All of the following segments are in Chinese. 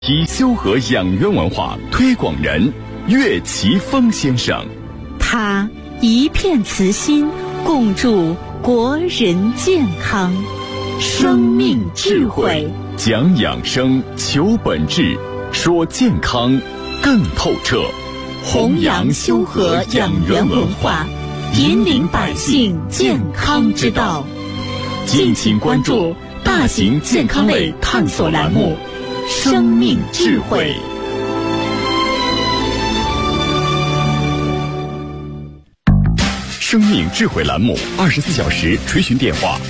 以修和养元文化推广人岳奇峰先生， 他一片慈心，共筑国人健康，生命智慧， 讲养生，求本质，说健康更透彻， 弘扬修和养元文化，引领百姓健康之道。敬请关注大型健康类探索栏目《生命智慧》。 生命智慧栏目24小时垂询电话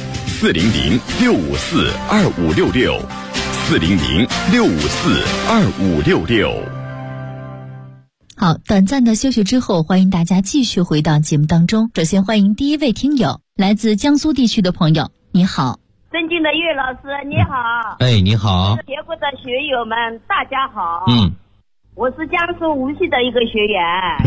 ：400-654-2566，400-654-2566。 好，短暂的休息之后，欢迎大家继续回到节目当中。首先欢迎第一位听友，来自江苏地区的朋友，你好。 尊敬的岳老师，你好。 你好。 节目的学友们，大家好。我是江苏无锡的一个学员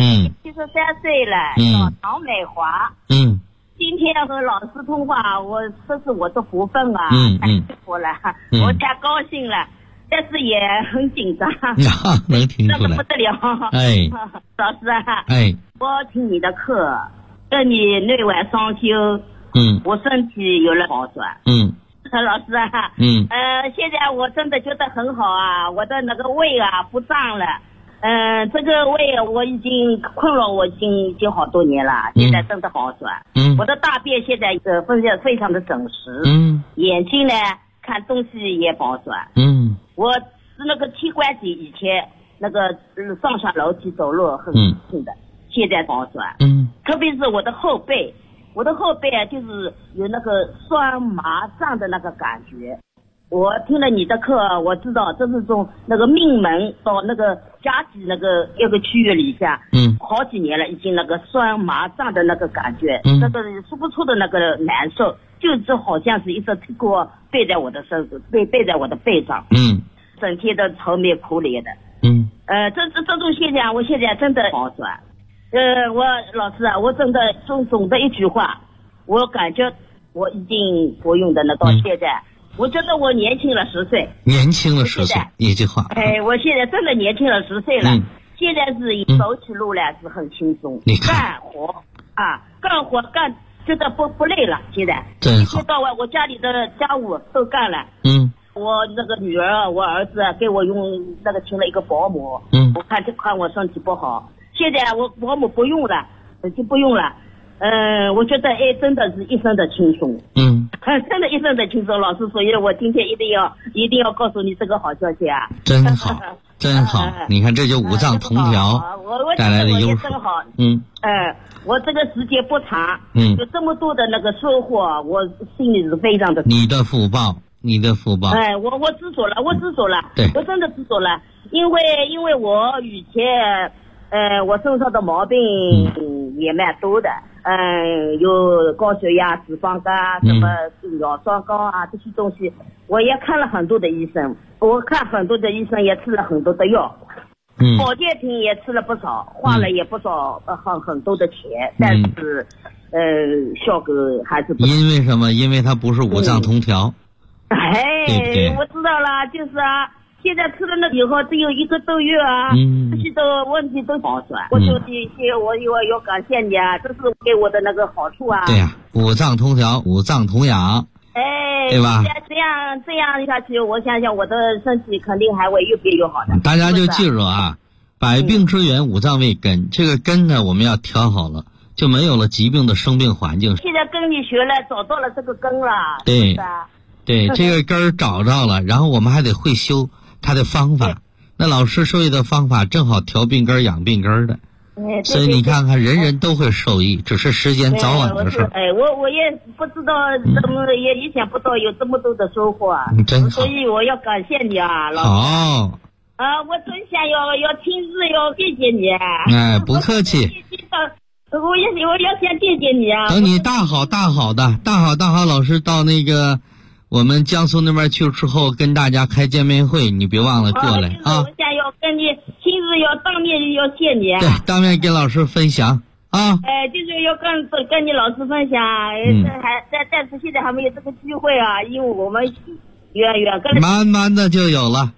，73岁了，叫唐美华。今天和老师通话，这是我的福分啊，太幸福了，我太高兴了，但是也很紧张， 能听出来， 那个不得了。老师啊，我听你的课，跟你内外双修，我身体有了好转。老师啊，现在我真的觉得很好啊，我的那个胃啊不胀了，这个胃我已经困扰我已经好多年了，现在真的好转。我的大便现在非常的整实，眼睛呢看东西也好转。我是那个膝关节以前那个上下楼梯走路很轻的，现在好转。特别是我的后背啊，就是有那个酸麻胀的那个感觉。我听了你的课，我知道这是从那个命门到那个夹脊那个一个区域里下，好几年了，已经那个酸麻胀的那个感觉，那个说不出的那个难受，就好像是一只铁锅背在我的身子，背在我的背上，整天的愁眉苦脸的。这种现象，我现在真的好转。我老师啊，我真的总的一句话，我感觉我已经不用的了，到现在，我觉得我年轻了10岁。 年轻了10岁，一句话。 我现在真的年轻了10岁了，现在是走起路来是很轻松，干活觉得不累了，现在。真好。到我家里的家务都干了。我那个女儿，我儿子给我用那个请了一个保姆。我看我身体不好。现在我保姆不用了，就不用了。我觉得真的是一身的轻松。真的一身的轻松，老师，所以我今天一定要告诉你这个好消息啊！ 真好，真好！你看，这就五脏同调带来的优势。 真好。我这个时间不长，有这么多的那个收获，我心里是非常的。 你的福报。 我知足了，对，我真的知足了，因为我以前。我身上的毛病也蛮多的，有高血压、脂肪肝，什么尿酸高啊，这些东西，我也看了很多的医生，也吃了很多的药，保健品也吃了不少，花了也不少，很多的钱，但是效果还是不。 因为什么？因为它不是五脏同调。对， 我知道了，就是啊。现在吃了那以后只有1个多月啊，这些的问题都好转。我要感谢你啊，这是给我的那个好处啊。 对呀，五脏同调，五脏同养。对吧？ 这样下去，我想想我的身体肯定还会越变越好的。 大家就记住啊，百病之源，五脏为根。这个根呢，我们要调好了，就没有了疾病的生病环境。 现在跟你学了，找到了这个根了。 对，这个根儿找到了，然后我们还得会修它的方法。那老师授意的方法正好调病根养病根的。所以你看看，人人都会受益，只是时间早晚的事。 我也不知道怎么，也意想不到有这么多的收获啊！ 真好， 所以我要感谢你啊，老师。 好。 我真想要亲自要谢谢你。 不客气。 我要先谢谢你啊！ 等你大好老师到那个我们江苏那边去之后，跟大家开见面会，你别忘了过来啊！ 我想要跟你亲自要当面要谢你。 对，当面跟老师分享啊！ 就是要跟你老师分享，但是现在还没有这个机会啊，因为我们远跟慢慢的就有了。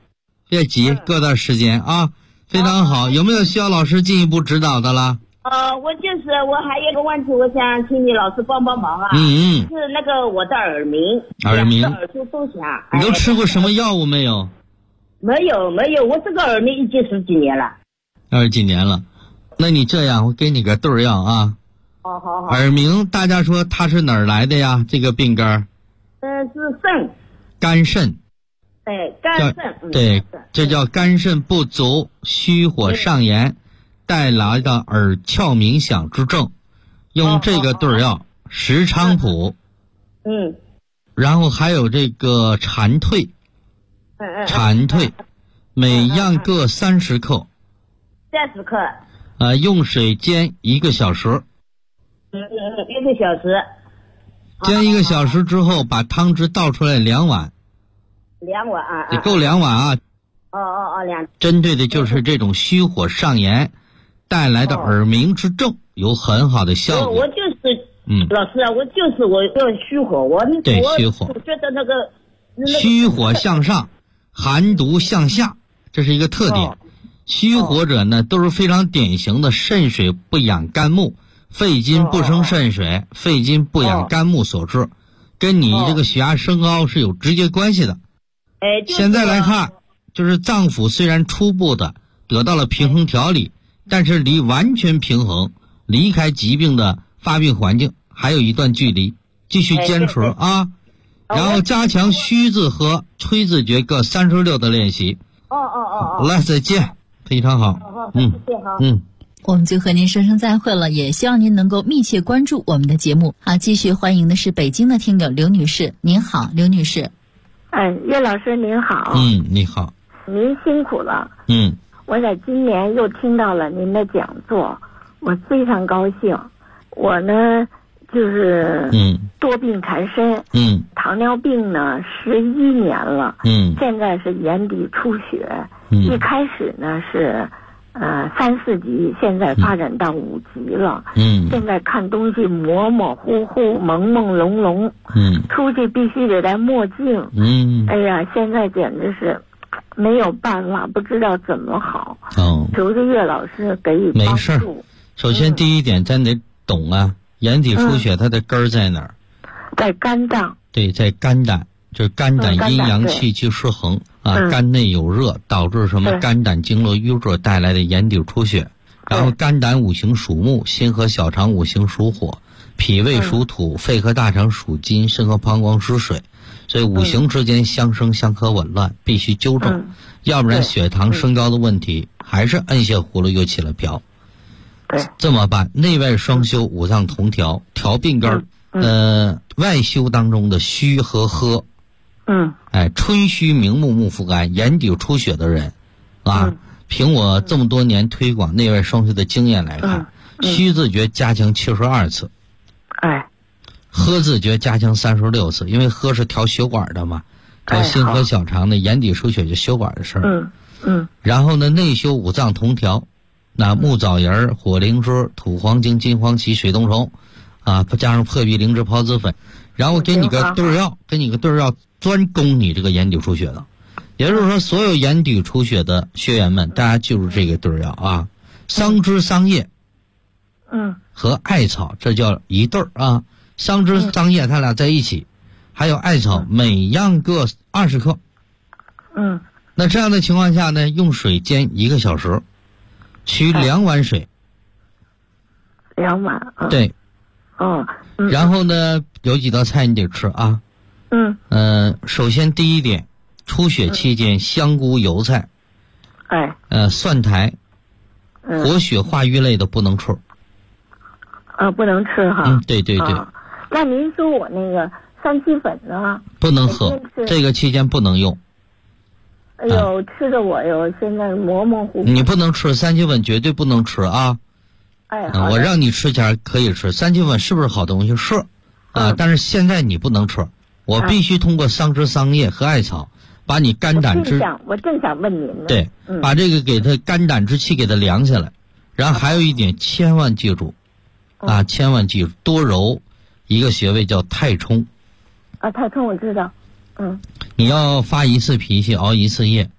别急，过段时间啊，非常好。有没有需要老师进一步指导的啦？ 我还有一个问题，我想请你老师帮帮忙啊。是那个我的耳鸣，耳朵都响。 你都吃过什么药物没有？ 没有，我这个耳鸣已经10几年了。 20几年了，那你这样，我给你个对儿药啊。 好。 耳鸣，大家说它是哪儿来的呀？这个病根儿？ 是肾。 肝肾。 肝肾。 对，这叫肝肾不足、虚火上炎带来的耳窍鸣响之症。用这个对儿药，石菖蒲。然后还有这个蝉蜕。蝉蜕，每样各30克。 30克。 用水煎1个小时。 1个小时。 煎1个小时之后，把汤汁倒出来2碗。 2碗啊。 得够2碗啊。 2。 针对的就是这种虚火上炎带来的耳鸣之症，有很好的效果。 我就是老师啊，我要虚火， 对虚火。 我觉得那个虚火向上，寒毒向下，这是一个特点。虚火者呢，都是非常典型的肾水不养肝木，肺经不生肾水，肺经不养肝木所致，跟你这个血压升高是有直接关系的。现在来看，就是脏腑虽然初步的得到了平衡调理，但是离完全平衡、离开疾病的发病环境还有一段距离，继续坚持啊。然后加强虚字和吹字诀各36的练习。来，再见，非常好。 我们就和您说声再会了，也希望您能够密切关注我们的节目。好，继续欢迎的是北京的听友刘女士。您好，刘女士。 岳老师您好。 你好。 您辛苦了。我在今年又听到了您的讲座，我非常高兴。我呢就是多病缠身。糖尿病呢11年了。现在是眼底出血。一开始呢是3、4级，现在发展到5级了。现在看东西模模糊糊、朦朦胧胧。出去必须得戴墨镜。哎呀，现在简直是没有办法，不知道怎么好。求着岳老师给予帮助。 没事。首先第一点，咱得懂啊，眼底出血它的根儿在哪儿？ 在肝脏。 对，在肝胆，就是肝胆阴阳气机失衡啊，肝内有热，导致什么肝胆经络淤热带来的眼底出血。然后肝胆五行属木，心和小肠五行属火，脾胃属土，肺和大肠属金，肾和膀胱属水，所以五行之间相生相克紊乱，必须纠正，要不然血糖升高的问题还是摁下葫芦又起了瓢。这么办？内外双修，五脏同调，调病根儿。外修当中的虚和喝。春虚明目，目复肝，眼底出血的人啊，凭我这么多年推广内外双修的经验来看，虚字诀加强72次，喝字诀加强36次，因为喝是调血管的嘛，调心和小肠的，眼底出血就血管的事儿。然后呢，内修五脏同调，那木枣仁、火灵芝、土黄精、金黄芪、水冬虫啊，加上破壁灵芝孢子粉，然后给你个对药，专攻你这个眼底出血的。也就是说，所有眼底出血的学员们，大家记住这个对药啊，桑枝、桑叶，和艾草，这叫一对儿啊。桑枝、桑叶它俩在一起，还有艾草，每样各20克。那这样的情况下呢，用水煎1个小时，取2碗水。 2碗。 对。然后呢，有几道菜你得吃啊。首先第一点，出血期间香菇、油菜，蒜苔，活血化瘀类的不能吃。 不能吃哈。 对。 那您说我那个三七粉呢？ 不能喝，这个期间不能用。 哎呦，吃的我哟，现在模模糊糊。 你不能吃三七粉，绝对不能吃啊。我让你吃前可以吃，三七粉是不是好东西？是啊，但是现在你不能吃，我必须通过桑枝、桑叶和艾草，把你肝胆之我正想问您呢。 对，把这个给它肝胆之气给它凉下来。然后还有一点，千万记住千万记住，多揉一个穴位叫太冲。太冲我知道。 你要发1次脾气，熬1次夜，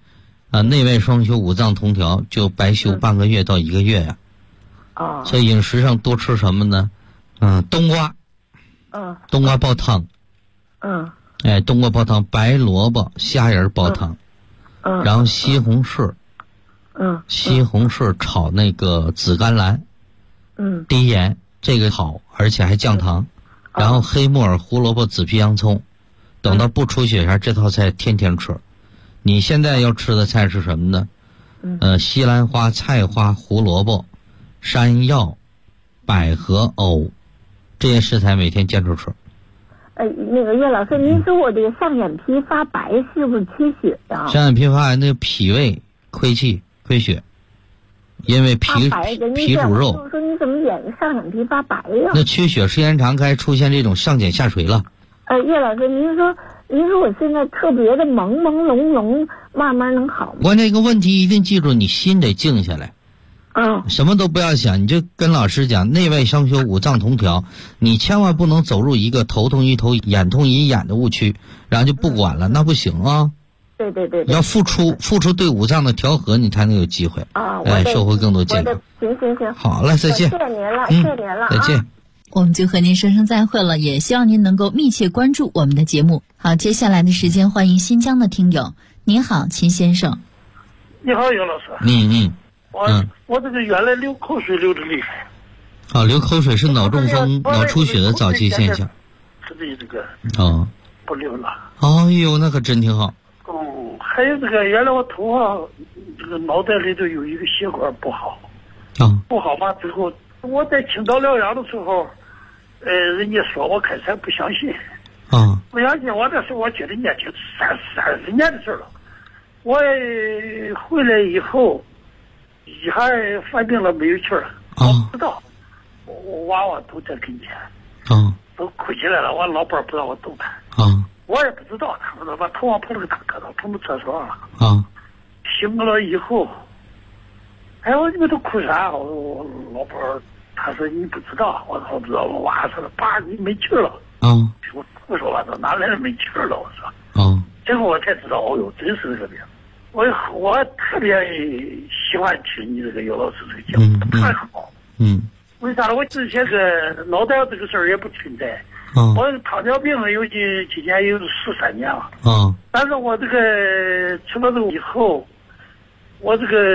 内外双修五脏同调就白修半个月到1个月呀。所以饮食上多吃什么呢？冬瓜。冬瓜煲汤。冬瓜煲汤，白萝卜虾仁煲汤。然后西红柿。西红柿炒那个紫甘蓝。低盐，这个好，而且还降糖。然后黑木耳、胡萝卜、紫皮洋葱，等到不出血前，这套菜天天吃。你现在要吃的菜是什么呢？西兰花、菜花、胡萝卜、山药、百合、藕，这些食材每天坚持吃。 那个岳老师，您说我这个上眼皮发白是不是缺血呀？ 上眼皮发白，那个脾胃亏气亏血，因为脾主肉。 就是说你怎么上眼皮发白呀？ 那缺血时间长，该出现这种上睑下垂了。 岳老师，您说我现在特别的朦朦胧胧，慢慢能好吗？ 关键一个问题一定记住，你心得静下来。什么都不要想，你就跟老师讲内外双修五脏同调，你千万不能走入一个头痛医头眼痛医眼的误区，然后就不管了，那不行啊。 对， 要付出对五脏的调和，你才能有机会收获更多健康。 行， 好了，再见。 谢谢您了，谢谢您了， 再见。 我们就和您说声再会了，也希望您能够密切关注我们的节目。好，接下来的时间欢迎新疆的听友。您好，秦先生。 你好，尤老师。我这个原来流口水流的厉害。 流口水是脑中风、脑出血的早期现象。 是的，这个不流了。 哎呦，那可真挺好。 还有这个原来我头发这个脑袋里头有一个血管不好。不好嘛，之后我在青岛疗养的时候，人家说我开始还不相信。不相信我的时候，我觉得年轻30年的事了。我回来以后，一下犯病了，没有气了。我不知道，我娃娃都在跟前。都哭起来了。我老伴不让我动弹。我也不知道，他们把头上碰了个大疙瘩，碰到厕所上了。醒了以后，我你们都哭啥？我老伴他说你不知道，我说不知道。我娃说了，爸你没气了。我胡说八道，哪来的没气了？我说。最后我才知道，真是这个病。我特别喜欢听你这个尤老师这个节目，太好。为啥呢？我之前个脑袋这个事儿也不存在。我糖尿病有今年有13年了。但是我这个吃了这个以后，我这个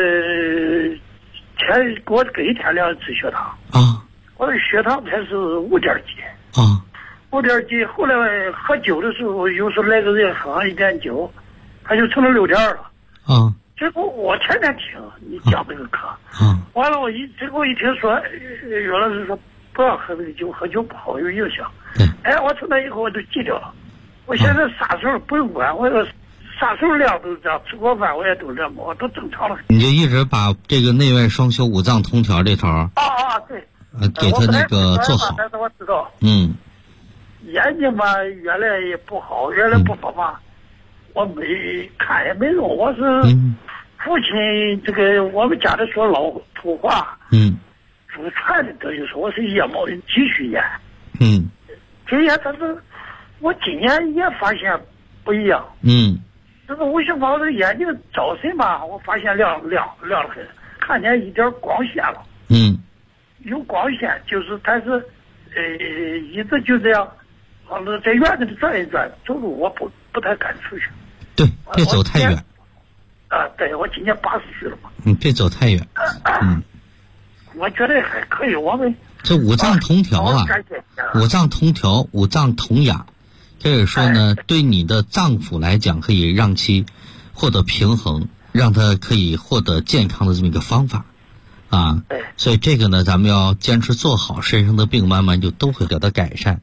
给我隔一天2次血糖。我的血糖才是5点几。5点几，后来喝酒的时候，有时候来个人喝上一点酒，他就成了6点2了。结果我天天听你讲这个课。完了结果一听说，袁老师说不要喝这个酒，喝酒不好有影响。我从那以后我就记掉了。我现在啥时候不用管，我要啥时候量都这样，吃过饭我也都这样，我都正常了。 你就一直把这个内外双修五脏同调这头对， 给他那个做好。 但是我知道。眼睛嘛，原来也不好，原来不好嘛，我没看也没用。我是父亲这个我们家里说老土话。祖传的等于说我是腋毛的继续眼。今年但是我今年也发现不一样。这个我想把我这个眼睛早晨吧，我发现亮了很，看见一点光线了。有光线，就是但是一直就这样，好像在院子里转一转，走路我不太敢出去。 对，别走太远。 对，我今年80岁了嘛。 别走太远。 我觉得还可以，我们这五脏同调五脏同调，五脏同养，这个说呢，对你的脏腑来讲，可以让其获得平衡，让它可以获得健康的这么一个方法。所以这个呢，咱们要坚持做好，身上的病慢慢就都会得到改善。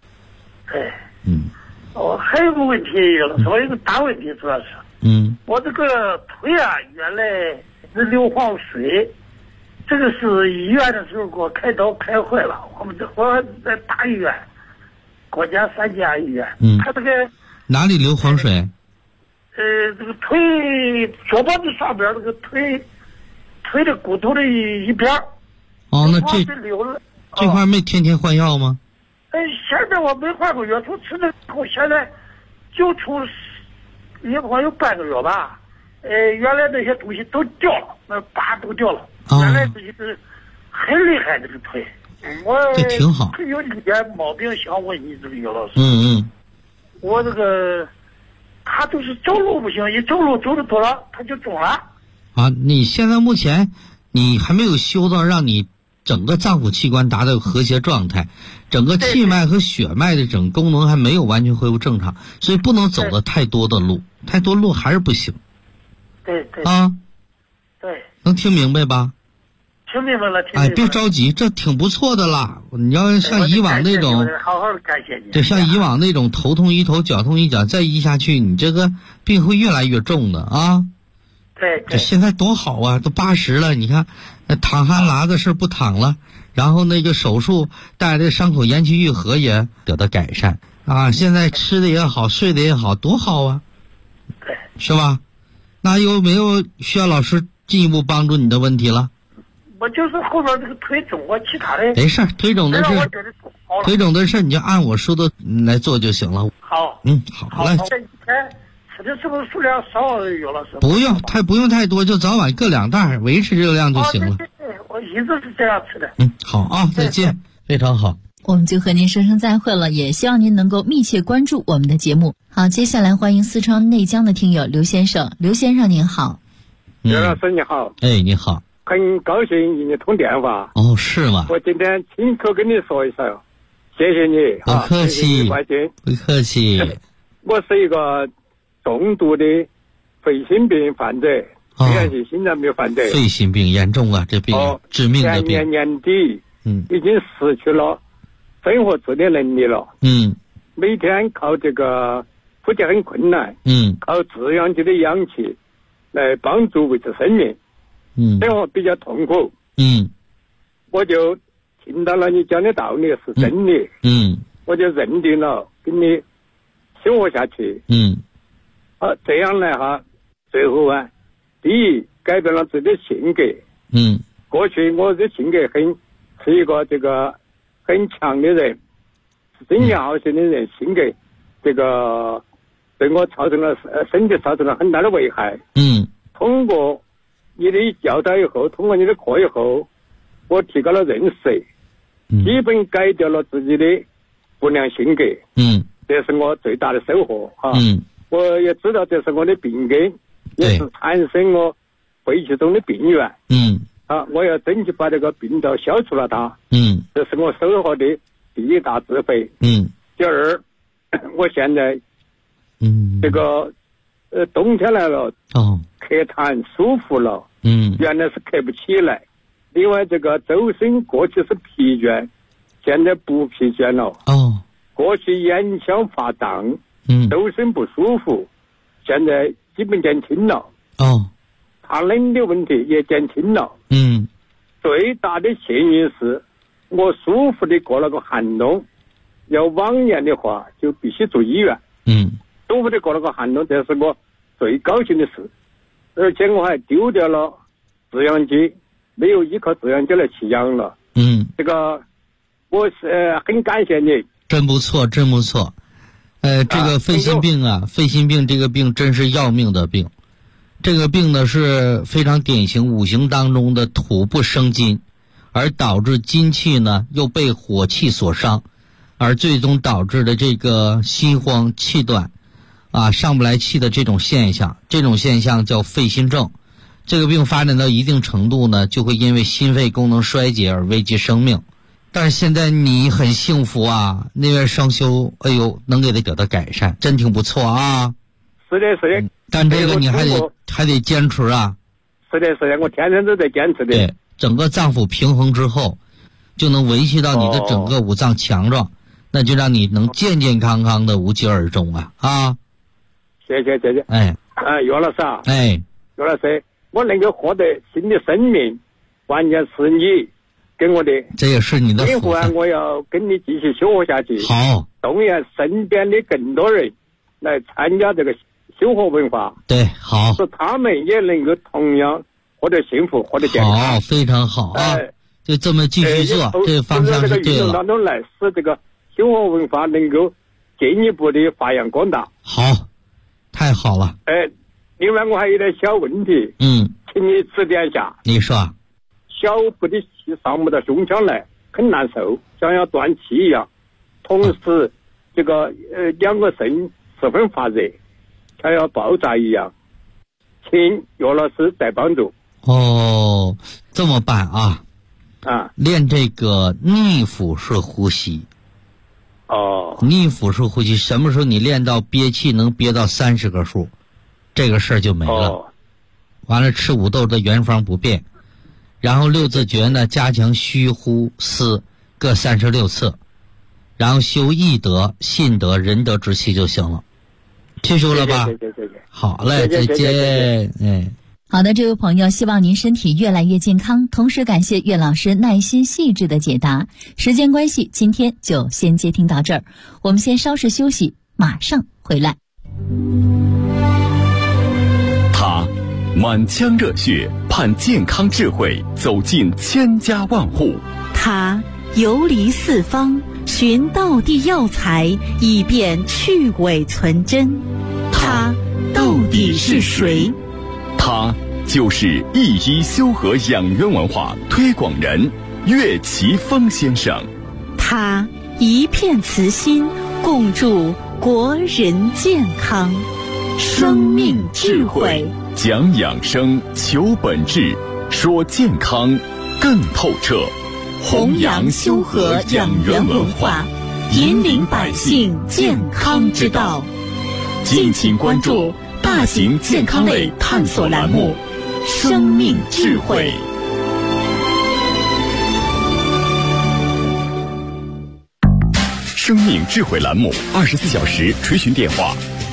还有个问题，我有个大问题，主要是，我这个腿原来是硫磺水。这个是医院的时候给我开刀开坏了，我在大医院，国家3家医院。他这个哪里硫磺水？ 这个腿左脖子上边这个腿的骨头的一边。 那这块没天天换药吗？ 现在我没换过药，从吃了以后，现在就从也不管有半个月吧， 原来那些东西都掉了，那疤都掉了。原来自己是很厉害这个腿， 这挺好。 有一点毛病想问你这个姚老师。我这个他就是走路不行，一走路走的多了他就肿了。 你现在目前你还没有修到让你整个脏腑器官达到和谐状态，整个气脉和血脉的整个功能还没有完全恢复正常，所以不能走的太多的路，太多路还是不行。 对。对。 能听明白吧？ 听明白了。 别着急，这挺不错的啦。你要像以往那种， 好好的感谢你。 对，像以往那种头痛医头，脚痛医脚，再医下去，你这个病会越来越重的啊。 对。 这现在多好啊，都80了，你看，淌哈喇的事不淌了，然后那个手术带来的伤口延期愈合也得到改善啊。现在吃的也好，睡的也好，多好啊。 对。 是吧？那有没有需要老师进一步帮助你的问题了？ 我就是后边这个腿肿，我其他的没事，腿肿的事你就按我说的来做就行了。 好。 好嘞。 这一天吃的是不是数量少？有老师不用太多，就早晚各2袋，维持这个量就行了。 对，我一直是这样吃的。 好啊，再见，非常好。 我们就和您说声再会了，也希望您能够密切关注我们的节目。好，接下来欢迎四川内江的听友刘先生。刘先生您好。 刘老师你好。 你好。 很高兴与你通电话。 是吗？ 我今天亲口跟你说一声，谢谢你。 不客气。不客气。 我是一个重度的肺心病患者，虽然是心脏病患者。 肺心病严重啊，这病致命的病。 前年底已经失去了生活自理能力了。每天靠这个呼吸很困难。靠制氧机的氧气来帮助维持生命。生活比较痛苦。我就听到了你讲的道理是真理。我就认定了跟你生活下去。这样来最后第一改变了自己的性格。过去我的性格是一个这个很强的人，争强好胜的人，性格这个对我身体造成了很大的危害。通过你的教导以后，通过你的课以后，我提高了认识，基本改掉了自己的不良性格。这是我最大的收获。我也知道这是我的病根，也是产生我肺气中的病源。我要争取把这个病毒消除了它。这是我收获的第一大智慧。第二，我现在这个冬天来了，咳痰舒服了。原来是咳不起来。另外这个周身过去是疲倦，现在不疲倦了。过去眼腔发胀，周身不舒服，现在基本减轻了。怕冷的问题也减轻了。最大的幸运是我舒服的过了个寒冬，要往年的话就必须住医院。舒服的过了个寒冬，这是我最高兴的事。而且我还丢掉了制氧机，没有依靠制氧机来吸氧了。这个我是很感谢你。 真不错。这个肺心病肺心病这个病真是要命的病。这个病呢是非常典型五行当中的土不生金，而导致金气呢又被火气所伤，而最终导致的这个心慌气短上不来气的这种现象，叫肺心症。这个病发展到一定程度呢，就会因为心肺功能衰竭而危及生命。但是现在你很幸福那位双修，能给他得到改善，真挺不错啊。 是的。 但这个你还得坚持是的，我天天都在坚持的。 对，整个脏腑平衡之后，就能维系到你的整个五脏强壮，那就让你能健健康康的无疾而终谢谢。袁老师袁老师，我能够获得新的生命，关键是你跟我的， 这也是你的福分。 我要跟你继续修活下去。 好， 动员身边的更多人来参加这个修活文化。 对，好， 使他们也能够同样获得幸福，获得健康。 好，非常好就这么继续做，这个方向是对了。 当中来使这个修活文化能够进一步的发扬光大。 好，太好了。 另外我还有点小问题，请你指点一下。 你说。 小腹的气上不到胸腔来，很难受，像要断气一样。同时，这个两个肾十分发热，像要爆炸一样。请岳老师再帮助。 哦，这么办啊？练这个逆腹式呼吸。逆腹式呼吸，什么时候你练到憋气能憋到30个数，这个事儿就没了。完了，吃五豆的原方不变，然后六字诀呢，加强虚呼思各36次，然后修义德、信德、仁德之气就行了。记住了吧？好嘞，再见。 好的，这位朋友，希望您身体越来越健康，同时感谢岳老师耐心细致的解答。时间关系，今天就先接听到这儿，我们先稍事休息，马上回来。 他满腔热血盼健康智慧走进千家万户， 他游离四方寻道地药材，以便去伪存真。他到底是谁？ 他就是一医修和养元文化推广人岳奇峰先生。 他一片慈心，共筑国人健康。生命智慧， 讲养生，求本质，说健康更透彻。 弘扬修和养元文化，引领百姓健康之道。 敬请关注大型健康类探索栏目《生命智慧》。生命智慧栏目24小时垂询电话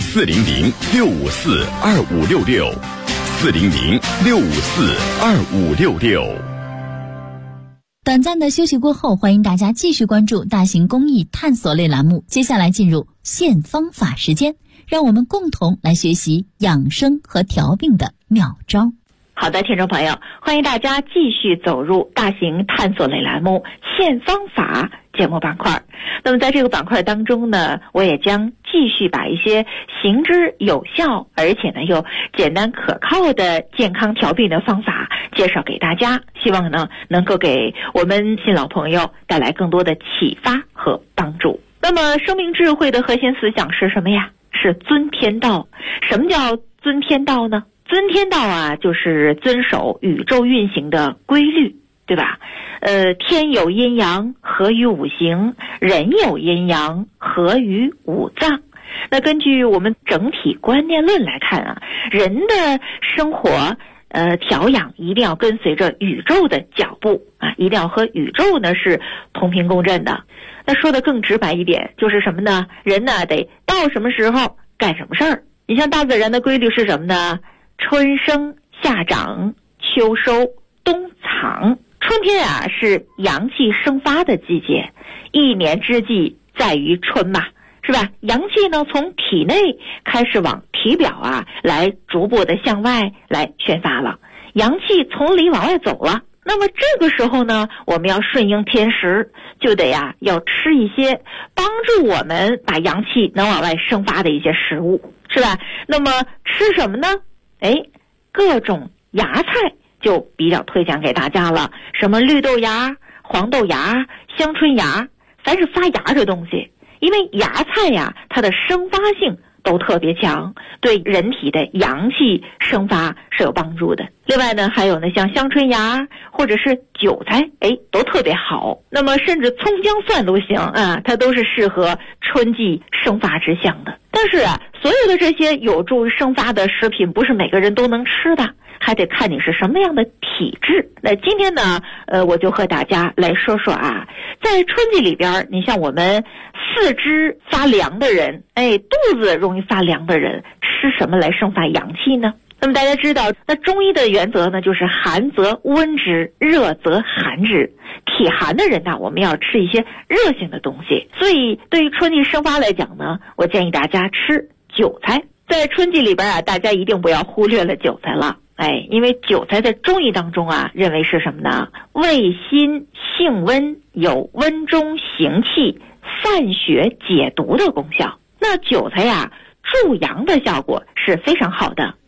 ：400-654-2566，400-654-2566。 短暂的休息过后，欢迎大家继续关注大型公益探索类栏目。接下来进入现方法时间，让我们共同来学习养生和调病的妙招。 好的，听众朋友，欢迎大家继续走入大型探索类栏目现方法节目板块。那么在这个板块当中呢，我也将继续把一些行之有效而且呢又简单可靠的健康调病的方法介绍给大家，希望呢能够给我们新老朋友带来更多的启发和帮助。那么生命智慧的核心思想是什么呀？是遵天道。什么叫遵天道呢？遵天道啊，就是遵守宇宙运行的规律，对吧？天有阴阳，合于五行；人有阴阳，合于五脏。那根据我们整体观念论来看啊，人的生活调养一定要跟随着宇宙的脚步啊，一定要和宇宙呢是同频共振的。那说的更直白一点，就是什么呢？人呢得到什么时候干什么事儿。你像大自然的规律是什么呢？春生夏长秋收冬藏。春天啊是阳气生发的季节，一年之计在于春嘛，是吧？阳气呢从体内开始往体表啊来逐步的向外来宣发了，阳气从里往外走了。那么这个时候呢，我们要顺应天时，就得要吃一些帮助我们把阳气能往外生发的一些食物，是吧？那么吃什么呢？各种芽菜就比较推荐给大家了，什么绿豆芽、黄豆芽、香椿芽，凡是发芽的东西，因为芽菜呀，它的生发性都特别强，对人体的阳气生发是有帮助的。另外呢，还有呢，像香椿芽或者是韭菜，都特别好。那么甚至葱姜蒜都行啊，它都是适合春季生发之象的。但是所有的这些有助于生发的食品，不是每个人都能吃的，还得看你是什么样的体质。那今天呢，我就和大家来说说在春季里边，你像我们四肢发凉的人，肚子容易发凉的人，吃什么来生发阳气呢？那么大家知道，那中医的原则呢，就是寒则温之，热则寒之。体寒的人呢，我们要吃一些热性的东西。所以对于春季生发来讲呢，我建议大家吃韭菜。在春季里边大家一定不要忽略了韭菜了。因为韭菜在中医当中认为是什么呢？味辛性温，有温中行气、散血解毒的功效。那韭菜助阳的效果是非常好的，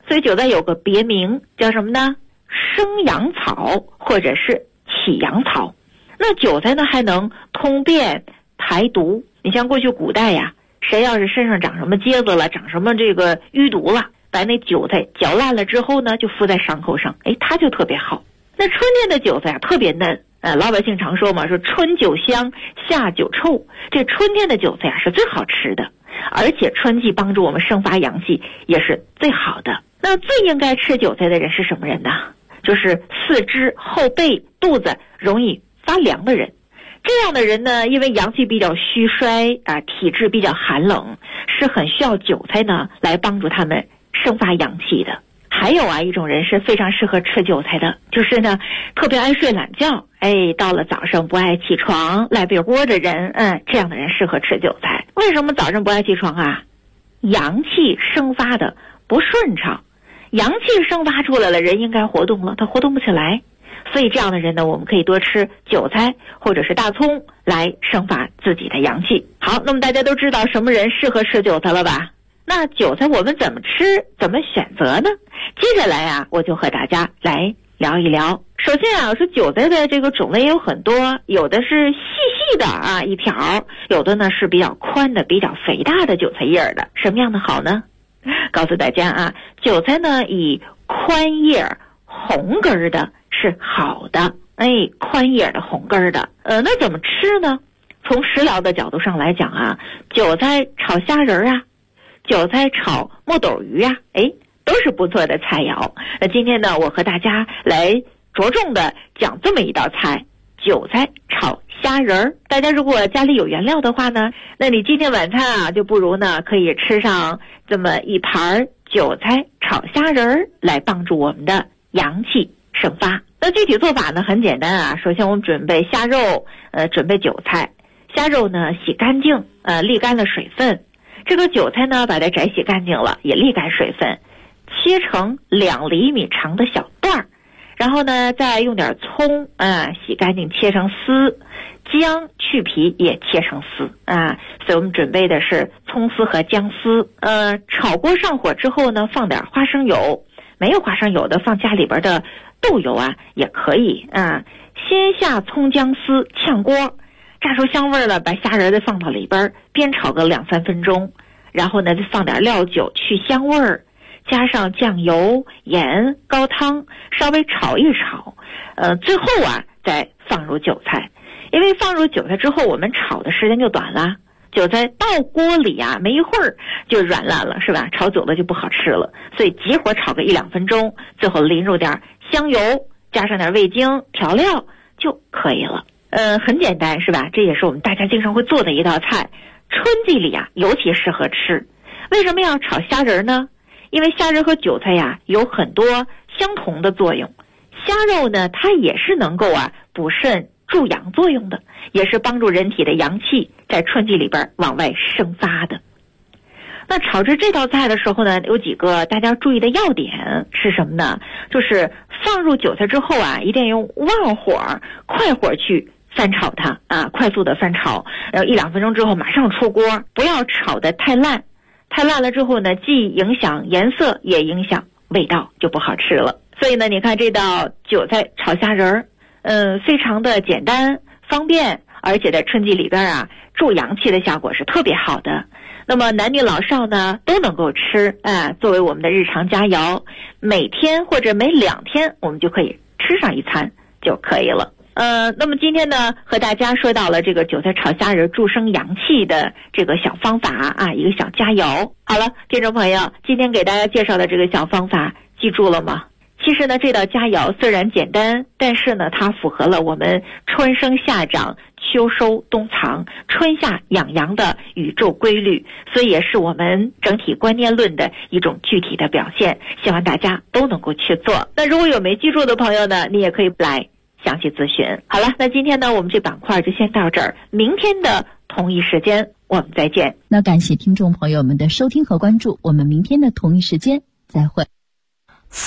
所以韭菜有个别名叫什么呢？生阳草或者是起阳草。那韭菜呢还能通便排毒。你像过去古代呀，谁要是身上长什么疖子了，长什么这个淤毒了，把那韭菜嚼烂了之后呢，就敷在伤口上，它就特别好。那春天的韭菜啊特别嫩，老百姓常说嘛，说春韭香，夏韭臭。这春天的韭菜啊是最好吃的，而且春季帮助我们生发阳气也是最好的。那最应该吃韭菜的人是什么人呢？就是四肢、后背、肚子容易发凉的人。这样的人呢，因为阳气比较虚衰体质比较寒冷，是很需要韭菜呢来帮助他们生发阳气的。还有一种人是非常适合吃韭菜的，就是呢特别爱睡懒觉，到了早上不爱起床赖被窝的人，这样的人适合吃韭菜。为什么早上不爱起床啊？阳气生发的不顺畅，阳气生发出来了，人应该活动了，他活动不起来。所以这样的人呢，我们可以多吃韭菜或者是大葱来生发自己的阳气。好，那么大家都知道什么人适合吃韭菜了吧？那韭菜我们怎么吃，怎么选择呢？接下来我就和大家来聊一聊。首先我说韭菜的这个种类也有很多，有的是细细的一条，有的呢是比较宽的、比较肥大的韭菜叶的。什么样的好呢？告诉大家韭菜呢以宽叶红根的是好的，宽叶的红根的。那怎么吃呢？从食疗的角度上来讲韭菜炒虾仁韭菜炒墨斗鱼都是不错的菜肴。那今天呢，我和大家来着重的讲这么一道菜，韭菜炒虾仁。大家如果家里有原料的话呢，那你今天晚餐就不如呢可以吃上这么一盘韭菜炒虾仁来帮助我们的阳气生发。那具体做法呢很简单首先我们准备虾肉，准备韭菜。虾肉呢洗干净，沥干了水分。这个韭菜呢把它摘洗干净了，也沥干水分，切成2厘米长的小段，然后呢再用点葱洗干净切成丝，姜去皮也切成丝所以我们准备的是葱丝和姜丝。炒锅上火之后呢，放点花生油，没有花生油的放家里边的豆油也可以先下葱姜丝炝锅，炸出香味了，把虾仁再放到里边，煸炒个2-3分钟，然后呢再放点料酒去香味儿，加上酱油、盐、高汤，稍微炒一炒，最后再放入韭菜。因为放入韭菜之后，我们炒的时间就短了，韭菜到锅里没一会儿就软烂了，是吧？炒久了就不好吃了，所以急火炒个1-2分钟，最后淋入点香油，加上点味精调料就可以了。很简单是吧？这也是我们大家经常会做的一道菜，春季里尤其适合吃。为什么要炒虾仁呢？因为虾仁和韭菜有很多相同的作用。虾肉呢它也是能够补肾助阳作用的，也是帮助人体的阳气在春季里边往外生发的。那炒制这道菜的时候呢，有几个大家注意的要点是什么呢？就是放入韭菜之后一定要用旺火快火去翻炒它快速的翻炒，然后1-2分钟之后马上出锅，不要炒得太烂。太烂了之后呢，既影响颜色也影响味道，就不好吃了。所以呢，你看这道韭菜炒虾仁非常的简单方便，而且在春季里边助阳气的效果是特别好的。那么男女老少呢都能够吃作为我们的日常佳肴，每天或者每2天我们就可以吃上一餐就可以了。那么今天呢和大家说到了这个韭菜炒虾仁助生阳气的这个小方法一个小佳肴。好了，听众朋友，今天给大家介绍的这个小方法记住了吗？其实呢这道佳肴虽然简单，但是呢它符合了我们春生夏长秋收冬藏春夏养阳的宇宙规律，所以也是我们整体观念论的一种具体的表现，希望大家都能够去做。那如果有没记住的朋友呢，你也可以来详细咨询。好了，那今天呢我们这板块就先到这儿，明天的同一时间我们再见。 那感谢听众朋友们的收听和关注，我们明天的同一时间再会。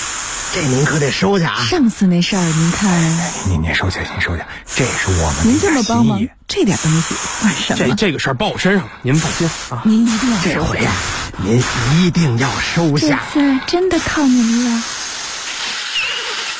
这您可得收下啊！ 上次那事儿您看， 您收下，这是我们您这么帮忙，这点东西算什么？ 这个事儿报我身上了，您放心啊！ 您一定要这回啊，您一定要收下。 这次真的靠你们了。